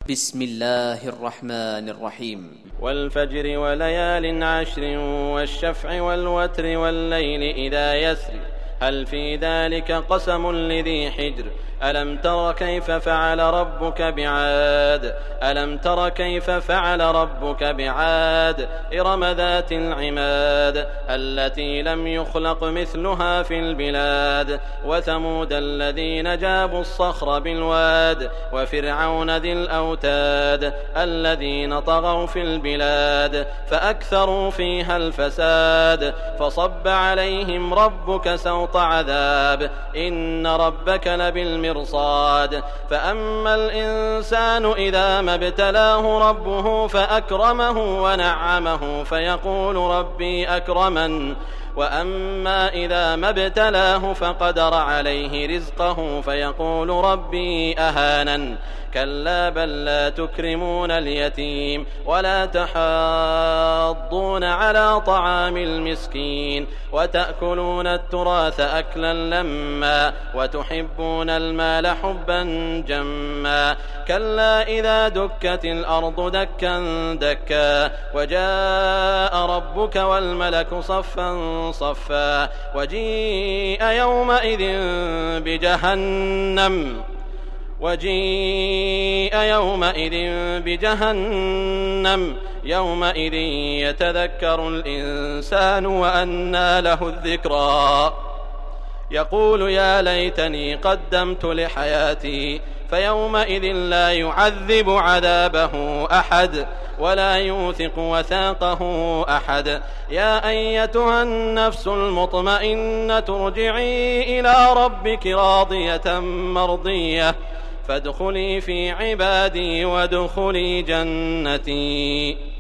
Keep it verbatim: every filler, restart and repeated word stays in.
بسم الله الرحمن الرحيم. والفجر وليال عشر والشفع والوتر والليل إذا يسر هل في ذلك قسم لذي حجر ألم تر كيف فعل ربك بعاد ألم تر كيف فعل ربك بعاد إرم ذات العماد التي لم يخلق مثلها في البلاد وثمود الذين جابوا الصخر بالواد وفرعون ذي الأوتاد الذين طغوا في البلاد فأكثروا فيها الفساد فصب عليهم ربك سوط عذاب إن ربك لبالمرصاد مرصاد فأما الإنسان إذا ما ابتلاه ربه فأكرمه ونعمه فيقول ربي أكرمن وأما إذا ما ابتلاه فقدر عليه رزقه فيقول ربي أهانن كلا بل لا تكرمون اليتيم ولا تحاضون على طعام المسكين وتأكلون التراث أكلا لما وتحبون المال حبا جما كلا إذا دكت الأرض دكا دكا وجاء ربك والملك صفا صفا وجيء يومئذ بجهنم وجيء يومئذ بجهنم يومئذ يتذكر الإنسان وأنى له الذكرى يقول يا ليتني قدمت لحياتي فيومئذ لا يعذب عذابه أحد ولا يوثق وثاقه أحد يا أيتها النفس المطمئنة ارجعي إلى ربك راضية مرضية فادخلي في عبادي وادخلي جنتي.